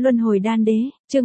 Luân hồi đan đế, chương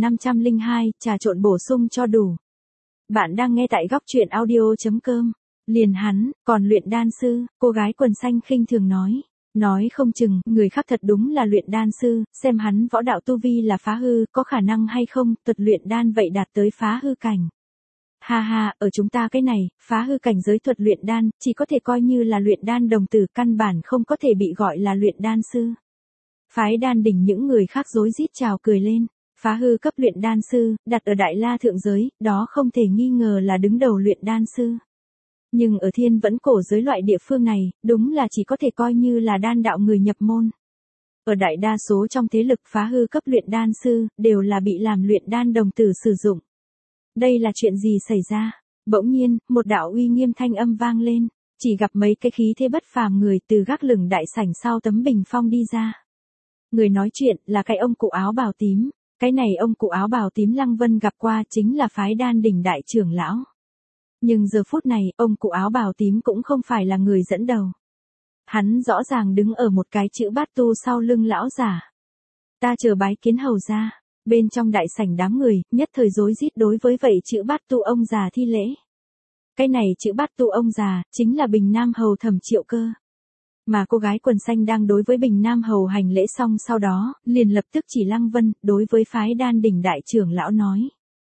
1502, trà trộn bổ sung cho đủ. Bạn đang nghe tại góc truyện audio.com. Liền hắn, còn luyện đan sư, cô gái quần xanh khinh thường nói. Nói không chừng, người khác thật đúng là luyện đan sư, xem hắn võ đạo tu vi là phá hư, có khả năng hay không, thuật luyện đan vậy đạt tới phá hư cảnh. Ha ha, ở chúng ta cái này, phá hư cảnh giới thuật luyện đan, chỉ có thể coi như là luyện đan đồng tử, căn bản không có thể bị gọi là luyện đan sư. Phái đan đỉnh những người khác rối rít chào cười lên, phá hư cấp luyện đan sư, đặt ở Đại La thượng giới, đó không thể nghi ngờ là đứng đầu luyện đan sư. Nhưng ở Thiên Vẫn cổ giới loại địa phương này, đúng là chỉ có thể coi như là đan đạo người nhập môn. Ở đại đa số trong thế lực phá hư cấp luyện đan sư, đều là bị làm luyện đan đồng tử sử dụng. Đây là chuyện gì xảy ra? Bỗng nhiên, một đạo uy nghiêm thanh âm vang lên, chỉ gặp mấy cái khí thế bất phàm người từ gác lửng đại sảnh sau tấm bình phong đi ra. Người nói chuyện là cái ông cụ áo bào tím, cái này ông cụ áo bào tím Lăng Vân gặp qua chính là phái đan đỉnh đại trưởng lão. Nhưng giờ phút này, ông cụ áo bào tím cũng không phải là người dẫn đầu. Hắn rõ ràng đứng ở một cái chữ bát tu sau lưng lão giả. Ta chờ bái kiến hầu ra. Bên trong đại sảnh đám người, nhất thời rối rít đối với vậy chữ bát tu ông già thi lễ. Cái này chữ bát tu ông già, chính là Bình Nam Hầu Thẩm Triệu Cơ. Mà cô gái quần xanh đang đối với Bình Nam Hầu hành lễ xong sau đó, liền lập tức chỉ Lăng Vân, đối với phái đan đỉnh đại trưởng lão nói.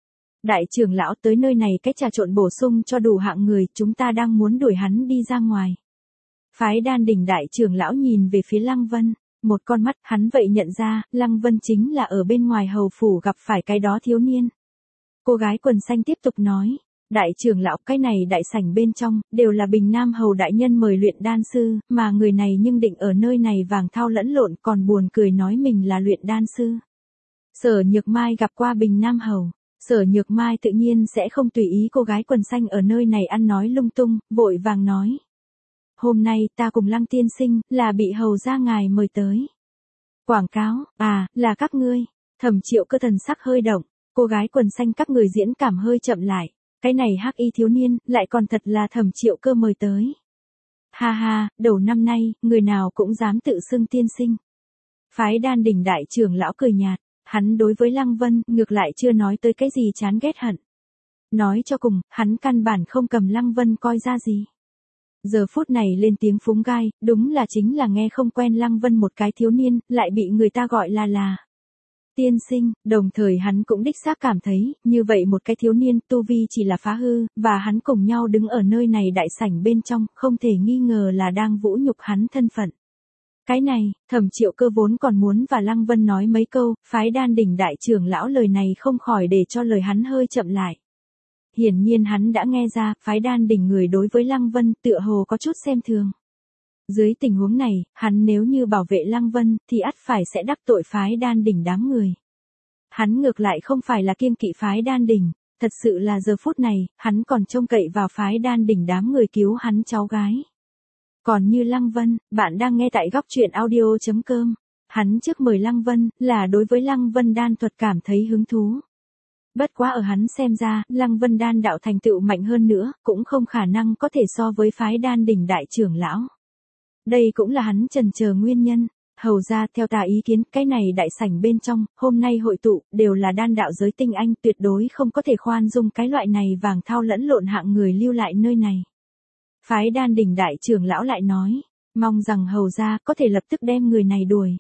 Đại trưởng lão tới nơi này cách trà trộn bổ sung cho đủ hạng người, chúng ta đang muốn đuổi hắn đi ra ngoài. Phái đan đỉnh đại trưởng lão nhìn về phía Lăng Vân, một con mắt hắn vậy nhận ra, Lăng Vân chính là ở bên ngoài hầu phủ gặp phải cái đó thiếu niên. Cô gái quần xanh tiếp tục nói. Đại trưởng lão, cái này đại sảnh bên trong, đều là Bình Nam Hầu đại nhân mời luyện đan sư, mà người này nhưng định ở nơi này vàng thao lẫn lộn còn buồn cười nói mình là luyện đan sư. Sở Nhược Mai gặp qua Bình Nam Hầu, Sở Nhược Mai tự nhiên sẽ không tùy ý cô gái quần xanh ở nơi này ăn nói lung tung, vội vàng nói. Hôm nay ta cùng Lăng tiên sinh, là bị hầu ra ngài mời tới. Quảng cáo, là các ngươi. Thẩm Triệu Cơ thần sắc hơi động, cô gái quần xanh các người diễn cảm hơi chậm lại. Cái này hắc y thiếu niên, lại còn thật là Thẩm Triệu Cơ mời tới. Ha ha, đầu năm nay, người nào cũng dám tự xưng tiên sinh. Phái đan đỉnh đại trưởng lão cười nhạt, hắn đối với Lăng Vân, ngược lại chưa nói tới cái gì chán ghét hận. Nói cho cùng, hắn căn bản không cầm Lăng Vân coi ra gì. Giờ phút này lên tiếng phúng gai, đúng là chính là nghe không quen Lăng Vân một cái thiếu niên, lại bị người ta gọi là tiên sinh, đồng thời hắn cũng đích xác cảm thấy, như vậy một cái thiếu niên tu vi chỉ là phá hư, và hắn cùng nhau đứng ở nơi này đại sảnh bên trong, không thể nghi ngờ là đang vũ nhục hắn thân phận. Cái này, Thẩm Triệu Cơ vốn còn muốn và Lăng Vân nói mấy câu, phái đan đỉnh đại trưởng lão lời này không khỏi để cho lời hắn hơi chậm lại. Hiển nhiên hắn đã nghe ra, phái đan đỉnh người đối với Lăng Vân tựa hồ có chút xem thường. Dưới tình huống này, hắn nếu như bảo vệ Lăng Vân, thì ắt phải sẽ đắc tội phái đan đỉnh đám người. Hắn ngược lại không phải là kiêng kỵ phái đan đỉnh, thật sự là giờ phút này, hắn còn trông cậy vào phái đan đỉnh đám người cứu hắn cháu gái. Còn như Lăng Vân, bạn đang nghe tại góc truyện audio.com, hắn trước mời Lăng Vân, là đối với Lăng Vân đan thuật cảm thấy hứng thú. Bất quá ở hắn xem ra, Lăng Vân đan đạo thành tựu mạnh hơn nữa, cũng không khả năng có thể so với phái đan đỉnh đại trưởng lão. Đây cũng là hắn chần chờ nguyên nhân. Hầu ra theo ta ý kiến, cái này đại sảnh bên trong, hôm nay hội tụ, đều là đan đạo giới tinh anh, tuyệt đối không có thể khoan dung cái loại này vàng thao lẫn lộn hạng người lưu lại nơi này. Phái đan đỉnh đại trưởng lão lại nói, mong rằng hầu ra có thể lập tức đem người này đuổi.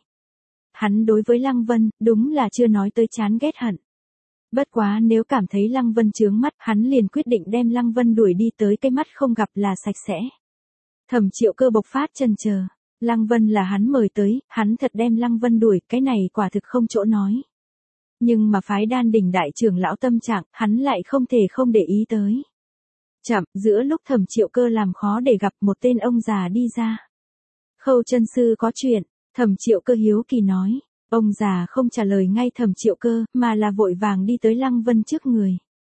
Hắn đối với Lăng Vân, đúng là chưa nói tới chán ghét hận. Bất quá nếu cảm thấy Lăng Vân chướng mắt, hắn liền quyết định đem Lăng Vân đuổi đi tới cái mắt không gặp là sạch sẽ. Thẩm Triệu Cơ bộc phát chần chờ, Lăng Vân là hắn mời tới, hắn thật đem Lăng Vân đuổi, cái này quả thực không chỗ nói. Nhưng mà phái đan đỉnh đại trưởng lão tâm trạng, hắn lại không thể không để ý tới. Chậm, giữa lúc Thẩm Triệu Cơ làm khó để gặp một tên ông già đi ra. Khâu chân sư có chuyện, Thẩm Triệu Cơ hiếu kỳ nói. Ông già không trả lời ngay Thẩm Triệu Cơ, mà là vội vàng đi tới Lăng Vân trước người.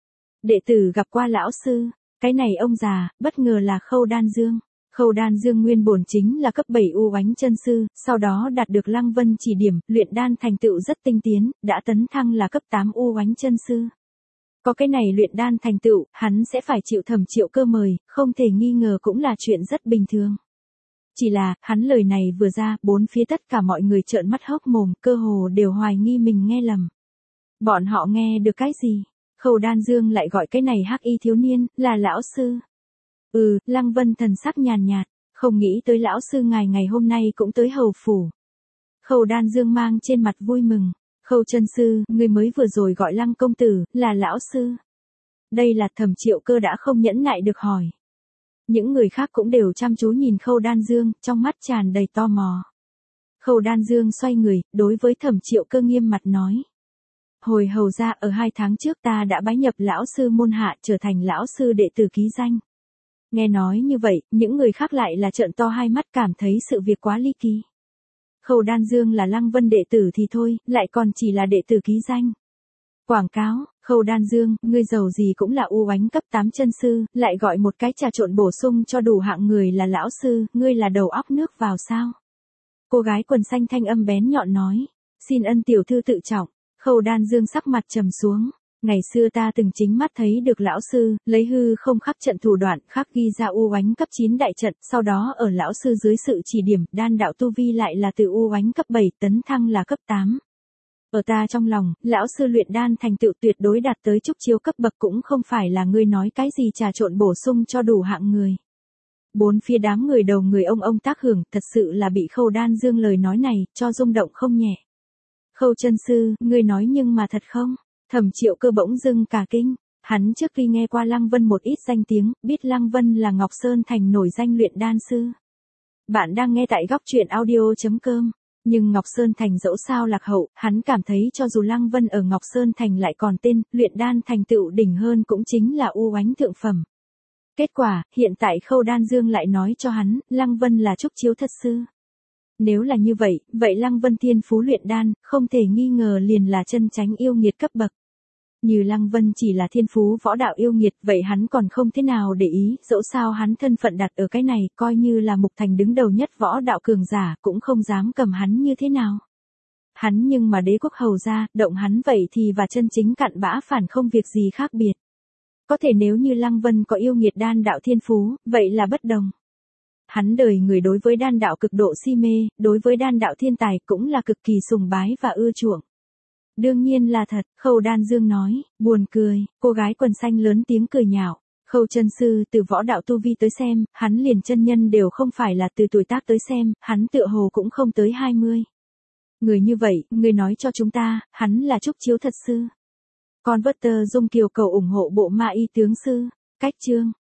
Đệ tử gặp qua lão sư, cái này ông già, bất ngờ là Khâu Đan Dương. Khâu Đan Dương nguyên bổn chính là cấp 7 U Oánh chân sư, sau đó đạt được Lăng Vân chỉ điểm, luyện đan thành tựu rất tinh tiến, đã tấn thăng là cấp 8 U Oánh chân sư. Có cái này luyện đan thành tựu, hắn sẽ phải chịu Thẩm Triệu Cơ mời, không thể nghi ngờ cũng là chuyện rất bình thường. Chỉ là, hắn lời này vừa ra, bốn phía tất cả mọi người trợn mắt hốc mồm, cơ hồ đều hoài nghi mình nghe lầm. Bọn họ nghe được cái gì? Khâu Đan Dương lại gọi cái này hắc y thiếu niên, là lão sư. Lăng Vân thần sắc nhàn nhạt, không nghĩ tới lão sư ngài ngày hôm nay cũng tới hầu phủ. Khâu Đan Dương mang trên mặt vui mừng. Khâu chân sư, người mới vừa rồi gọi Lăng công tử, là lão sư. Đây là Thẩm Triệu Cơ đã không nhẫn nại được hỏi. Những người khác cũng đều chăm chú nhìn Khâu Đan Dương, trong mắt tràn đầy tò mò. Khâu Đan Dương xoay người, đối với Thẩm Triệu Cơ nghiêm mặt nói. Hồi hầu ra ở 2 tháng trước ta đã bái nhập lão sư môn hạ trở thành lão sư đệ tử ký danh. Nghe nói như vậy, những người khác lại là trợn to hai mắt cảm thấy sự việc quá ly kỳ. Khâu Đan Dương là Lăng Vân đệ tử thì thôi, lại còn chỉ là đệ tử ký danh. Quảng cáo, Khâu Đan Dương, ngươi giàu gì cũng là u oánh cấp 8 chân sư, lại gọi một cái trà trộn bổ sung cho đủ hạng người là lão sư, ngươi là đầu óc nước vào sao? Cô gái quần xanh thanh âm bén nhọn nói, xin ân tiểu thư tự trọng. Khâu Đan Dương sắc mặt trầm xuống. Ngày xưa ta từng chính mắt thấy được lão sư, lấy hư không khắc trận thủ đoạn khắc ghi ra u oánh cấp 9 đại trận, sau đó ở lão sư dưới sự chỉ điểm, đan đạo tu vi lại là từ u oánh cấp 7 tấn thăng là cấp 8. Ở ta trong lòng, lão sư luyện đan thành tựu tuyệt đối đạt tới trúc chiếu cấp bậc cũng không phải là ngươi nói cái gì trà trộn bổ sung cho đủ hạng người. Bốn phía đám người đầu người ông tác hưởng, thật sự là bị Khâu Đan Dương lời nói này, cho rung động không nhẹ. Khâu chân sư, ngươi nói nhưng mà thật không? Thẩm Triệu Cơ bỗng dưng cả kinh, hắn trước khi nghe qua Lăng Vân một ít danh tiếng, biết Lăng Vân là Ngọc Sơn Thành nổi danh luyện đan sư. Bạn đang nghe tại góc truyện audio.com, nhưng Ngọc Sơn Thành dẫu sao lạc hậu, hắn cảm thấy cho dù Lăng Vân ở Ngọc Sơn Thành lại còn tên, luyện đan thành tựu đỉnh hơn cũng chính là u oánh thượng phẩm. Kết quả, hiện tại Khâu Đan Dương lại nói cho hắn, Lăng Vân là trúc chiếu thật sư. Nếu là như vậy, vậy Lăng Vân thiên phú luyện đan, không thể nghi ngờ liền là chân chánh yêu nghiệt cấp bậc. Như Lăng Vân chỉ là thiên phú võ đạo yêu nghiệt, vậy hắn còn không thế nào để ý, dẫu sao hắn thân phận đặt ở cái này, coi như là Mục Thành đứng đầu nhất võ đạo cường giả, cũng không dám cầm hắn như thế nào. Hắn nhưng mà đế quốc hầu ra, động hắn vậy thì và chân chính cặn bã phản không việc gì khác biệt. Có thể nếu như Lăng Vân có yêu nghiệt đan đạo thiên phú, vậy là bất đồng. Hắn đời người đối với đan đạo cực độ si mê, đối với đan đạo thiên tài cũng là cực kỳ sùng bái và ưa chuộng. Đương nhiên là thật, Khâu Đan Dương nói, buồn cười, cô gái quần xanh lớn tiếng cười nhạo. Khâu chân sư từ võ đạo tu vi tới xem, hắn liền chân nhân đều không phải là từ tuổi tác tới xem, hắn tựa hồ cũng không tới 20. Người như vậy, người nói cho chúng ta, hắn là trúc chiếu thật sư. Con vớt tờ Dung Kiều cầu ủng hộ bộ ma y tướng sư, cách chương.